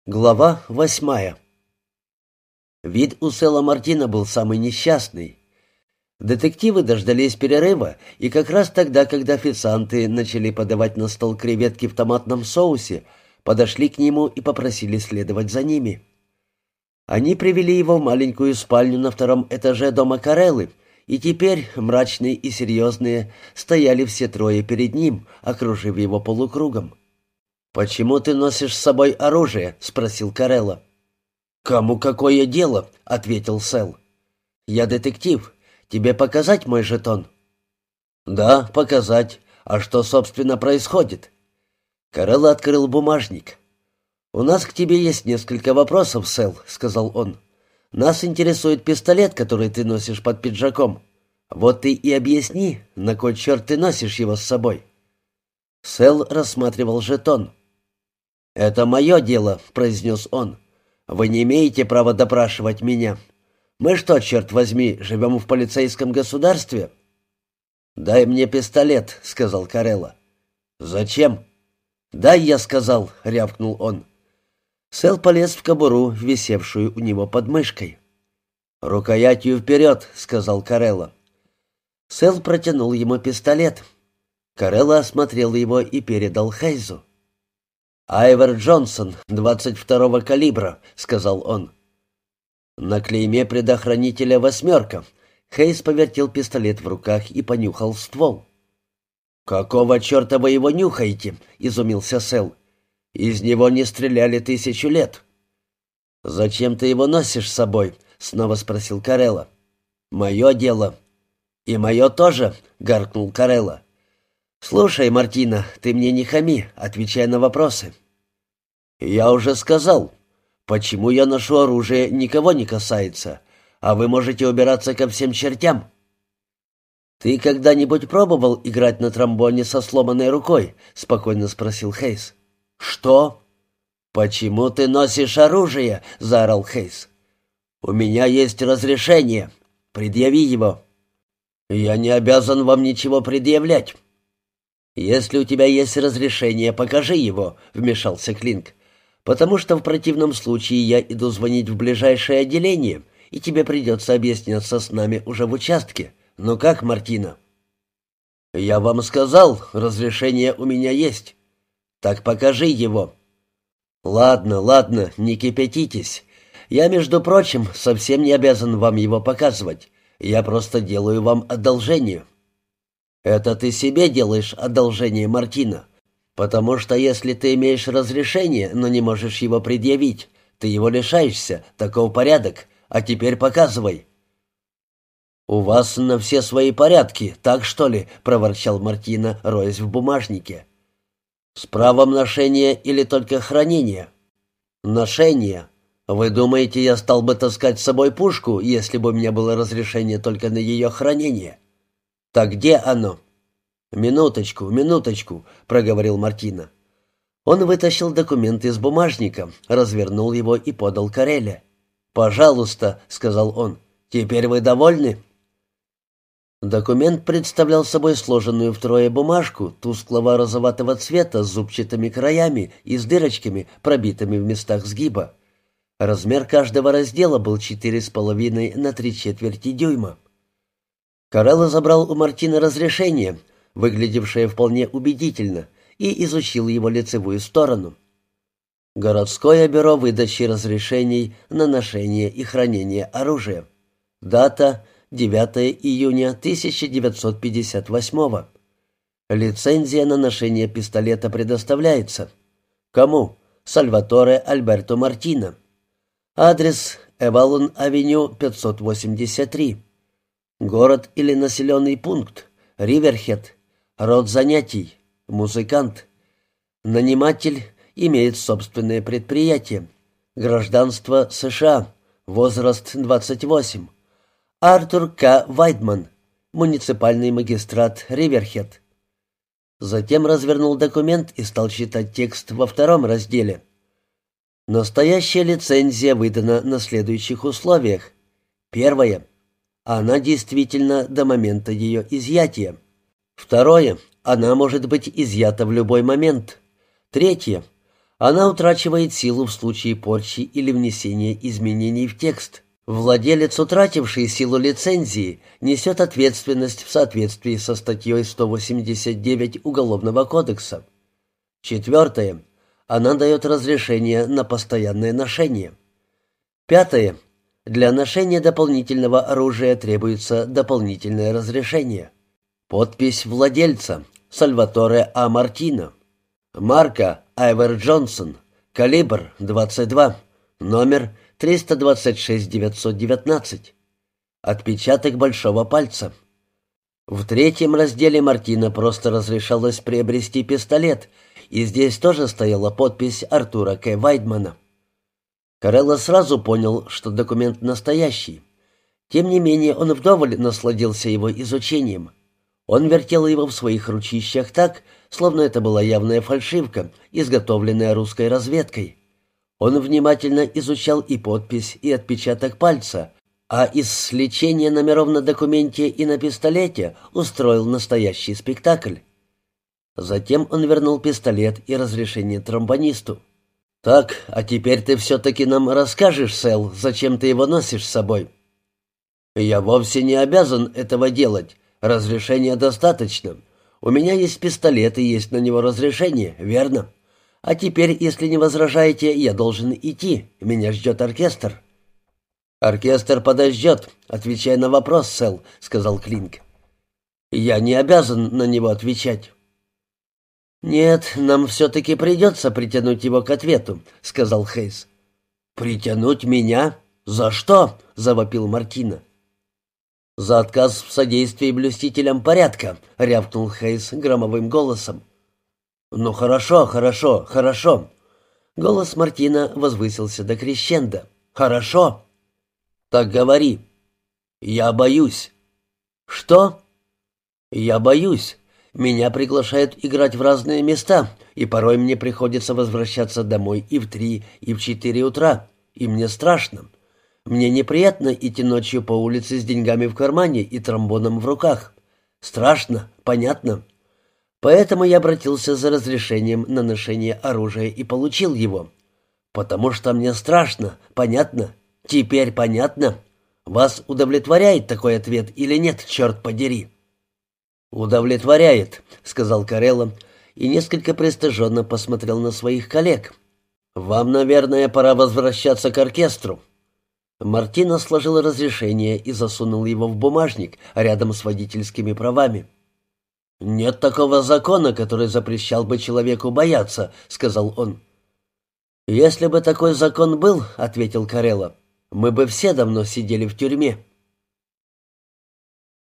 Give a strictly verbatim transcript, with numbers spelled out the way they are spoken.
Глава восьмая. Вид у Сэла Мартина был самый несчастный. Детективы дождались перерыва, и как раз тогда, когда официанты начали подавать на стол креветки в томатном соусе, подошли к нему и попросили следовать за ними. Они привели его в маленькую спальню на втором этаже дома Кареллы, и теперь, мрачные и серьезные, стояли все трое перед ним, окружив его полукругом. «Почему ты носишь с собой оружие?» — спросил Карелла. «Кому какое дело?» — ответил Сэл. «Я детектив. Тебе показать мой жетон?» «Да, показать. А что, собственно, происходит?» Карелла открыл бумажник. «У нас к тебе есть несколько вопросов, Сэл», — сказал он. «Нас интересует пистолет, который ты носишь под пиджаком. Вот ты и объясни, на кой черт ты носишь его с собой?» Сэл рассматривал жетон. «Это мое дело», — произнес он. «Вы не имеете права допрашивать меня. Мы что, черт возьми, живем в полицейском государстве?» «Дай мне пистолет», — сказал Карелла. «Зачем?» «Дай, я сказал», — рявкнул он. Сэл полез в кобуру, висевшую у него под мышкой. «Рукоятью вперед», — сказал Карелла. Сэл протянул ему пистолет. Карелла осмотрел его и передал Хейзу. «Айвер Джонсон, двадцать второго калибра», — сказал он. На клейме предохранителя «восьмерка». Хейз повертел пистолет в руках и понюхал ствол. «Какого черта вы его нюхаете?» — изумился Сэл. «Из него не стреляли тысячу лет». «Зачем ты его носишь с собой?» — снова спросил Карелла. «Мое дело». «И мое тоже», — гаркнул Карелла. «Слушай, Мартина, ты мне не хами, отвечай на вопросы». «Я уже сказал. Почему я ношу оружие, никого не касается, а вы можете убираться ко всем чертям». «Ты когда-нибудь пробовал играть на тромбоне со сломанной рукой?» — спокойно спросил Хейз. «Что?» «Почему ты носишь оружие?» — заорал Хейз. «У меня есть разрешение. Предъяви его». «Я не обязан вам ничего предъявлять». «Если у тебя есть разрешение, покажи его», — вмешался Клинк. «Потому что в противном случае я иду звонить в ближайшее отделение, и тебе придется объясняться с нами уже в участке. Ну как, Мартина?» «Я вам сказал, разрешение у меня есть». «Так покажи его». «Ладно, ладно, не кипятитесь. Я, между прочим, совсем не обязан вам его показывать. Я просто делаю вам одолжение». «Это ты себе делаешь одолжение, Мартина, потому что если ты имеешь разрешение, но не можешь его предъявить, ты его лишаешься, таков порядок, а теперь показывай». «У вас на все свои порядки, так что ли?» — проворчал Мартина, роясь в бумажнике. «С правом ношения или только хранения?» «Ношение. Вы думаете, я стал бы таскать с собой пушку, если бы у меня было разрешение только на ее хранение?» «Так где оно?» «Минуточку, минуточку», — проговорил Мартина. Он вытащил документ из бумажника, развернул его и подал Карелле. «Пожалуйста», — сказал он, — «теперь вы довольны?» Документ представлял собой сложенную втрое бумажку тусклого розоватого цвета с зубчатыми краями и с дырочками, пробитыми в местах сгиба. Размер каждого раздела был четыре с половиной на три четверти дюйма. Карелла забрал у Мартина разрешение, выглядевшее вполне убедительно, и изучил его лицевую сторону. Городское бюро выдачи разрешений на ношение и хранение оружия. Дата девятое июня тысяча девятьсот пятьдесят восьмого. Лицензия на ношение пистолета предоставляется. Кому? Сальваторе Альберто Мартина. Адрес Эвалон-авеню пятьсот восемьдесят три. Город или населенный пункт. Риверхед. Род занятий. Музыкант. Наниматель. Имеет собственное предприятие. Гражданство США. Возраст двадцать восемь. Артур К. Вайдман. Муниципальный магистрат Риверхед. Затем развернул документ и стал читать текст во втором разделе. Настоящая лицензия выдана на следующих условиях. Первое. Она действительно до момента ее изъятия. Второе. Она может быть изъята в любой момент. Третье. Она утрачивает силу в случае порчи или внесения изменений в текст. Владелец, утративший силу лицензии, несет ответственность в соответствии со статьей сто восемьдесят девять Уголовного кодекса. Четвертое. Она дает разрешение на постоянное ношение. Пятое. Для ношения дополнительного оружия требуется дополнительное разрешение. Подпись владельца Сальваторе А. Мартино. Марка Айвер Джонсон. Калибр двадцать два. Номер триста двадцать шесть девятьсот девятнадцать. Отпечаток большого пальца. В третьем разделе Мартино просто разрешалось приобрести пистолет, и здесь тоже стояла подпись Артура К. Вайдмана. Корелло сразу понял, что документ настоящий. Тем не менее, он вдоволь насладился его изучением. Он вертел его в своих ручищах так, словно это была явная фальшивка, изготовленная русской разведкой. Он внимательно изучал и подпись, и отпечаток пальца, а из сличения номеров на документе и на пистолете устроил настоящий спектакль. Затем он вернул пистолет и разрешение тромбонисту. «Так, а теперь ты все-таки нам расскажешь, Сэл, зачем ты его носишь с собой?» «Я вовсе не обязан этого делать. Разрешения достаточно. У меня есть пистолет и есть на него разрешение, верно? А теперь, если не возражаете, я должен идти. Меня ждет оркестр». «Оркестр подождет, отвечай на вопрос, Сэл», — сказал Клинк. «Я не обязан на него отвечать». «Нет, нам все-таки придется притянуть его к ответу», — сказал Хейс. «Притянуть меня? За что?» — завопил Мартино. «За отказ в содействии блюстителям порядка», — рявкнул Хейс громовым голосом. «Ну хорошо, хорошо, хорошо». Голос Мартино возвысился до крещендо. «Хорошо». «Так говори». «Я боюсь». «Что?» «Я боюсь. Меня приглашают играть в разные места, и порой мне приходится возвращаться домой и в три, и в четыре утра, и мне страшно. Мне неприятно идти ночью по улице с деньгами в кармане и тромбоном в руках. Страшно, понятно. Поэтому я обратился за разрешением на ношение оружия и получил его. Потому что мне страшно, понятно? Теперь понятно? Вас удовлетворяет такой ответ или нет, черт подери?» «Удовлетворяет», — сказал Корелло и несколько пристыженно посмотрел на своих коллег. «Вам, наверное, пора возвращаться к оркестру». Мартино сложил разрешение и засунул его в бумажник рядом с водительскими правами. «Нет такого закона, который запрещал бы человеку бояться», — сказал он. «Если бы такой закон был, — ответил Корелло, — мы бы все давно сидели в тюрьме».